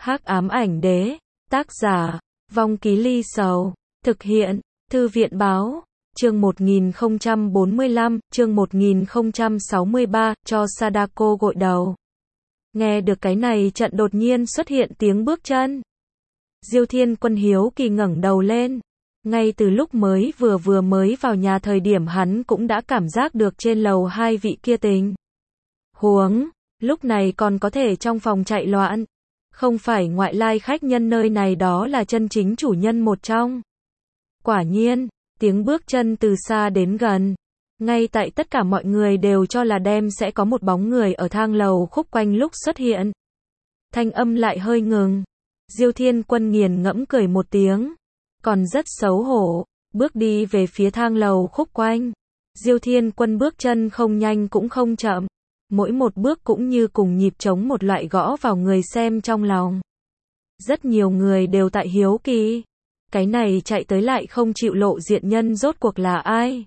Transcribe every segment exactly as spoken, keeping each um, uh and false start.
Hắc ám ảnh đế, tác giả, Vong Ký Ly Sầu, thực hiện, Thư viện báo, chương một nghìn không trăm bốn mươi lăm, chương một nghìn không trăm sáu mươi ba, cho Sadako gội đầu. Nghe được cái này trận đột nhiên xuất hiện tiếng bước chân. Diêu Thiên Quân hiếu kỳ ngẩng đầu lên. Ngay từ lúc mới vừa vừa mới vào nhà thời điểm hắn cũng đã cảm giác được trên lầu hai vị kia tình huống, lúc này còn có thể trong phòng chạy loạn. Không phải ngoại lai khách nhân nơi này, đó là chân chính chủ nhân một trong. Quả nhiên, tiếng bước chân từ xa đến gần. Ngay tại tất cả mọi người đều cho là đem sẽ có một bóng người ở thang lầu khúc quanh lúc xuất hiện. Thanh âm lại hơi ngừng. Diêu Thiên Quân nghiền ngẫm cười một tiếng. Còn rất xấu hổ, bước đi về phía thang lầu khúc quanh. Diêu Thiên Quân bước chân không nhanh cũng không chậm. Mỗi một bước cũng như cùng nhịp trống một loại gõ vào người xem trong lòng. Rất nhiều người đều tại hiếu kỳ. Cái này chạy tới lại không chịu lộ diện nhân rốt cuộc là ai?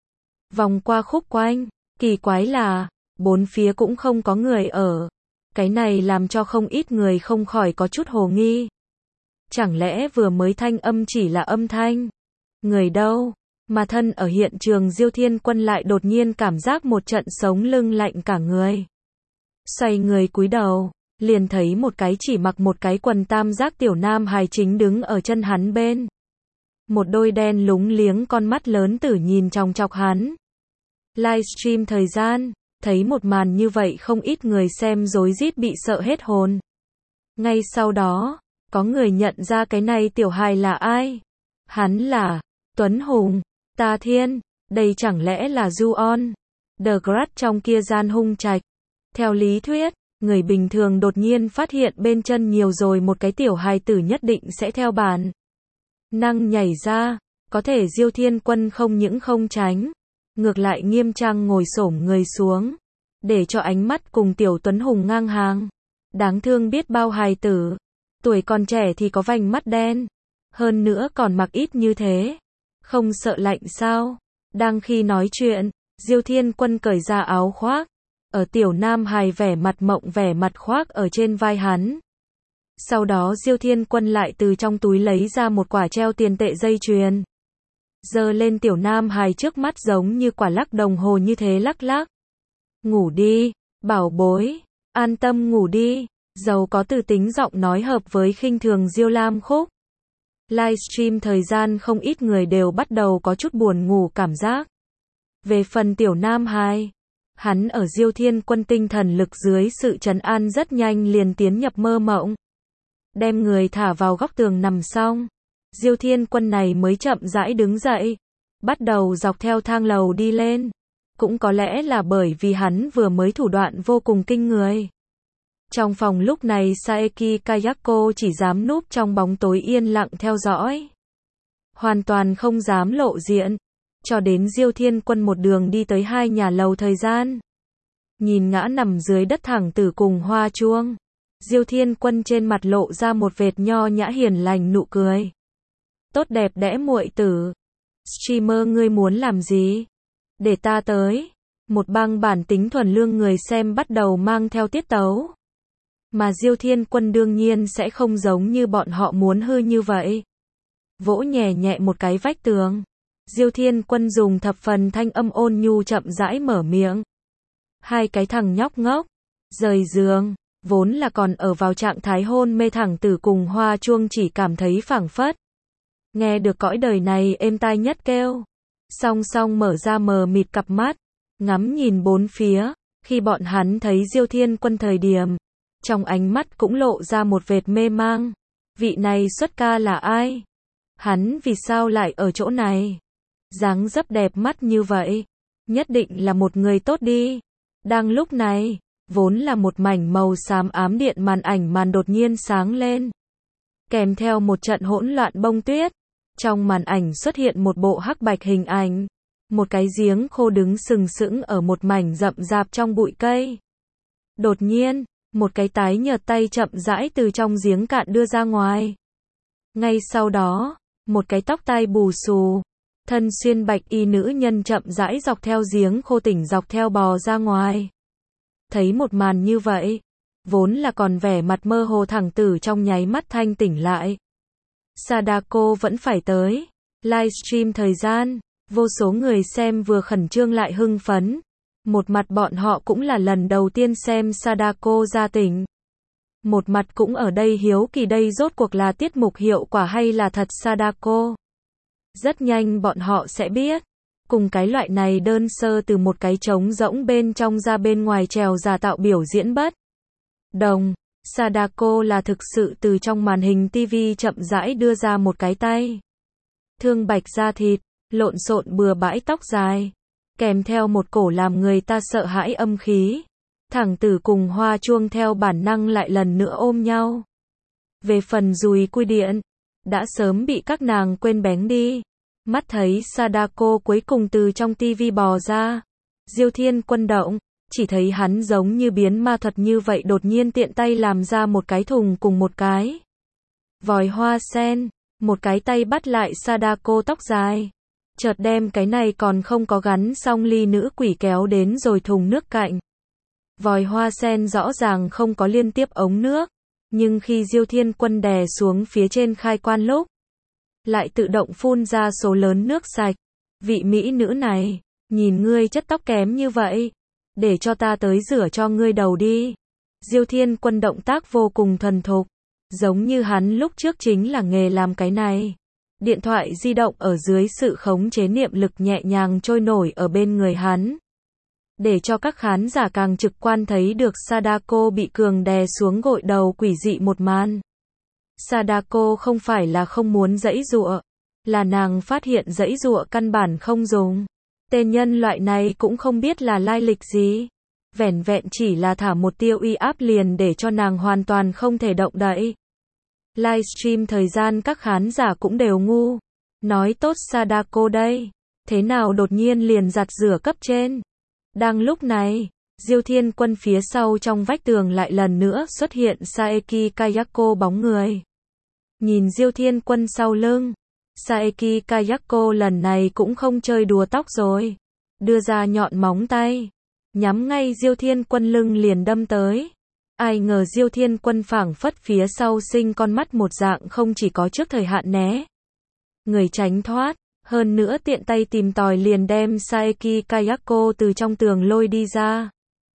Vòng qua khúc quanh, kỳ quái là, bốn phía cũng không có người ở. Cái này làm cho không ít người không khỏi có chút hồ nghi. Chẳng lẽ vừa mới thanh âm chỉ là âm thanh? Người đâu? Mà thân ở hiện trường Diêu Thiên Quân lại đột nhiên cảm giác một trận sống lưng lạnh cả người. Xoay người cúi đầu, liền thấy một cái chỉ mặc một cái quần tam giác tiểu nam hài chính đứng ở chân hắn bên. Một đôi đen lúng liếng con mắt lớn tử nhìn chòng chọc hắn. Livestream thời gian, thấy một màn như vậy không ít người xem rối rít bị sợ hết hồn. Ngay sau đó, có người nhận ra cái này tiểu hài là ai? Hắn là Tuấn Hùng, Ta Thiên, đây chẳng lẽ là Ju-on, The Grudge trong kia gian hung trạch. Theo lý thuyết, người bình thường đột nhiên phát hiện bên chân nhiều rồi một cái tiểu hài tử nhất định sẽ theo bản năng nhảy ra, có thể Diêu Thiên Quân không những không tránh, ngược lại nghiêm trang ngồi xổm người xuống, để cho ánh mắt cùng tiểu Tuấn Hùng ngang hàng. Đáng thương biết bao hài tử, tuổi còn trẻ thì có vành mắt đen, hơn nữa còn mặc ít như thế, không sợ lạnh sao? Đang khi nói chuyện, Diêu Thiên Quân cởi ra áo khoác, ở tiểu nam hài vẻ mặt mộng vẻ mặt khoác ở trên vai hắn. Sau đó Diêu Thiên Quân lại từ trong túi lấy ra một quả treo tiền tệ dây chuyền, giơ lên tiểu nam hài trước mắt giống như quả lắc đồng hồ như thế lắc lắc. Ngủ đi, bảo bối, an tâm ngủ đi. Giàu có từ tính giọng nói hợp với khinh thường Diêu Lam Khúc. Livestream thời gian không ít người đều bắt đầu có chút buồn ngủ cảm giác. Về phần tiểu nam hài, hắn ở Diêu Thiên Quân tinh thần lực dưới sự trấn an rất nhanh liền tiến nhập mơ mộng. Đem người thả vào góc tường nằm xong, Diêu Thiên Quân này mới chậm rãi đứng dậy, bắt đầu dọc theo thang lầu đi lên. Cũng có lẽ là bởi vì hắn vừa mới thủ đoạn vô cùng kinh người. Trong phòng lúc này Saeki Kayako chỉ dám núp trong bóng tối yên lặng theo dõi. Hoàn toàn không dám lộ diện. Cho đến Diêu Thiên Quân một đường đi tới hai nhà lầu thời gian. Nhìn ngã nằm dưới đất thẳng tử cùng hoa chuông. Diêu Thiên Quân trên mặt lộ ra một vệt nho nhã hiền lành nụ cười. Tốt đẹp đẽ muội tử. Streamer ngươi muốn làm gì? Để ta tới. Một bang bản tính thuần lương người xem bắt đầu mang theo tiết tấu. Mà Diêu Thiên Quân đương nhiên sẽ không giống như bọn họ muốn hư như vậy. Vỗ nhẹ nhẹ một cái vách tường. Diêu Thiên Quân dùng thập phần thanh âm ôn nhu chậm rãi mở miệng. Hai cái thằng nhóc ngốc, rời giường, vốn là còn ở vào trạng thái hôn mê thẳng tử cùng hoa chuông chỉ cảm thấy phảng phất. Nghe được cõi đời này êm tai nhất kêu. Song song mở ra mờ mịt cặp mắt, ngắm nhìn bốn phía, khi bọn hắn thấy Diêu Thiên Quân thời điểm. Trong ánh mắt cũng lộ ra một vệt mê mang. Vị này xuất ca là ai? Hắn vì sao lại ở chỗ này? Dáng dấp đẹp mắt như vậy. Nhất định là một người tốt đi. Đang lúc này, vốn là một mảnh màu xám ám điện màn ảnh màn đột nhiên sáng lên. Kèm theo một trận hỗn loạn bông tuyết. Trong màn ảnh xuất hiện một bộ hắc bạch hình ảnh. Một cái giếng khô đứng sừng sững ở một mảnh rậm rạp trong bụi cây. Đột nhiên, một cái tái nhợt tay chậm rãi từ trong giếng cạn đưa ra ngoài. Ngay sau đó, một cái tóc tai bù xù, thân xuyên bạch y nữ nhân chậm rãi dọc theo giếng khô tỉnh dọc theo bò ra ngoài. Thấy một màn như vậy, vốn là còn vẻ mặt mơ hồ thẳng tử trong nháy mắt thanh tỉnh lại. Sadako vẫn phải tới. Livestream thời gian, vô số người xem vừa khẩn trương lại hưng phấn. Một mặt bọn họ cũng là lần đầu tiên xem Sadako ra tỉnh. Một mặt cũng ở đây hiếu kỳ đây rốt cuộc là tiết mục hiệu quả hay là thật Sadako. Rất nhanh bọn họ sẽ biết. Cùng cái loại này đơn sơ từ một cái trống rỗng bên trong ra bên ngoài trèo giả tạo biểu diễn bất đồng. Sadako là thực sự từ trong màn hình ti vi chậm rãi đưa ra một cái tay. Thương bạch da thịt, lộn xộn bừa bãi tóc dài. Kèm theo một cổ làm người ta sợ hãi âm khí. Thẳng tử cùng hoa chuông theo bản năng lại lần nữa ôm nhau. Về phần dùi cui điện, đã sớm bị các nàng quên bén đi. Mắt thấy Sadako cuối cùng từ trong tivi bò ra. Diêu Thiên Quân động, chỉ thấy hắn giống như biến ma thuật như vậy đột nhiên tiện tay làm ra một cái thùng cùng một cái vòi hoa sen, một cái tay bắt lại Sadako tóc dài. Chợt đem cái này còn không có gắn xong ly nữ quỷ kéo đến rồi thùng nước cạnh. Vòi hoa sen rõ ràng không có liên tiếp ống nước, nhưng khi Diêu Thiên Quân đè xuống phía trên khai quan lúc, lại tự động phun ra số lớn nước sạch. Vị mỹ nữ này, nhìn ngươi chất tóc kém như vậy, để cho ta tới rửa cho ngươi đầu đi. Diêu Thiên Quân động tác vô cùng thuần thục, giống như hắn lúc trước chính là nghề làm cái này. Điện thoại di động ở dưới sự khống chế niệm lực nhẹ nhàng trôi nổi ở bên người hắn. Để cho các khán giả càng trực quan thấy được Sadako bị cường đè xuống gội đầu quỷ dị một màn. Sadako không phải là không muốn giãy giụa, là nàng phát hiện giãy giụa căn bản không dùng. Tên nhân loại này cũng không biết là lai lịch gì. Vẻn vẹn chỉ là thả một tia uy áp liền để cho nàng hoàn toàn không thể động đậy. Livestream thời gian các khán giả cũng đều ngu. Nói tốt Sadako đây, thế nào đột nhiên liền giặt rửa cấp trên. Đang lúc này, Diêu Thiên Quân phía sau trong vách tường lại lần nữa xuất hiện Saeki Kayako bóng người. Nhìn Diêu Thiên Quân sau lưng, Saeki Kayako lần này cũng không chơi đùa tóc rồi. Đưa ra nhọn móng tay, nhắm ngay Diêu Thiên Quân lưng liền đâm tới. Ai ngờ Diêu Thiên Quân phảng phất phía sau sinh con mắt một dạng không chỉ có trước thời hạn né người tránh thoát, hơn nữa tiện tay tìm tòi liền đem Saeki Kayako từ trong tường lôi đi ra.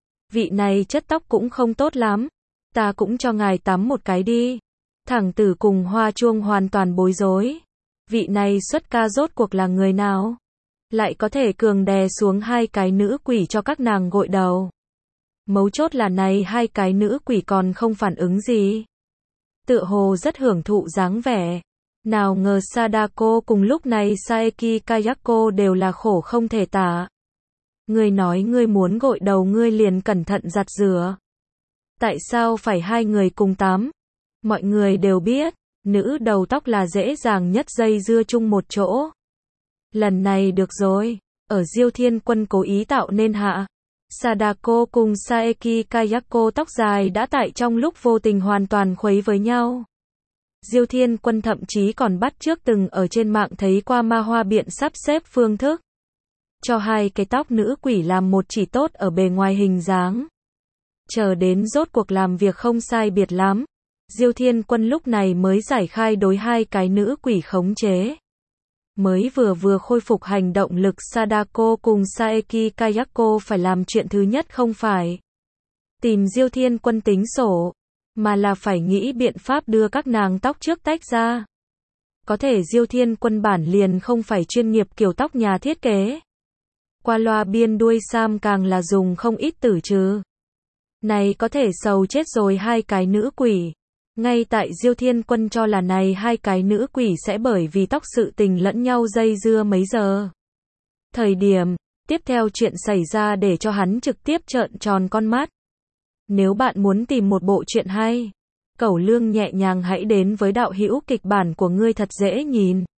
Vị này chất tóc cũng không tốt lắm, ta cũng cho ngài tắm một cái đi. Thẳng tử cùng hoa chuông hoàn toàn bối rối. Vị này xuất ca rốt cuộc là người nào? Lại có thể cường đè xuống hai cái nữ quỷ cho các nàng gội đầu. Mấu chốt là này hai cái nữ quỷ còn không phản ứng gì. Tựa hồ rất hưởng thụ dáng vẻ. Nào ngờ Sadako cùng lúc này Saeki Kayako đều là khổ không thể tả. Ngươi nói ngươi muốn gội đầu ngươi liền cẩn thận giặt rửa. Tại sao phải hai người cùng tắm? Mọi người đều biết, nữ đầu tóc là dễ dàng nhất dây dưa chung một chỗ. Lần này được rồi, ở Diêu Thiên Quân cố ý tạo nên hạ. Sadako cùng Saeki Kayako tóc dài đã tại trong lúc vô tình hoàn toàn khuấy với nhau. Diêu Thiên Quân thậm chí còn bắt chước từng ở trên mạng thấy qua ma hoa biện sắp xếp phương thức. Cho hai cái tóc nữ quỷ làm một chỉ tốt ở bề ngoài hình dáng. Chờ đến rốt cuộc làm việc không sai biệt lắm. Diêu Thiên Quân lúc này mới giải khai đối hai cái nữ quỷ khống chế. Mới vừa vừa khôi phục hành động lực Sadako cùng Saeki Kayako phải làm chuyện thứ nhất không phải tìm Diêu Thiên Quân tính sổ, mà là phải nghĩ biện pháp đưa các nàng tóc trước tách ra. Có thể Diêu Thiên Quân bản liền không phải chuyên nghiệp kiểu tóc nhà thiết kế. Qua loa biên đuôi sam càng là dùng không ít tử trừ. Này có thể sầu chết rồi hai cái nữ quỷ. Ngay tại Diêu Thiên Quân cho là này hai cái nữ quỷ sẽ bởi vì tóc sự tình lẫn nhau dây dưa mấy giờ. Thời điểm tiếp theo chuyện xảy ra để cho hắn trực tiếp trợn tròn con mắt. Nếu bạn muốn tìm một bộ truyện hay, Cẩu Lương nhẹ nhàng hãy đến với đạo hữu kịch bản của ngươi thật dễ nhìn.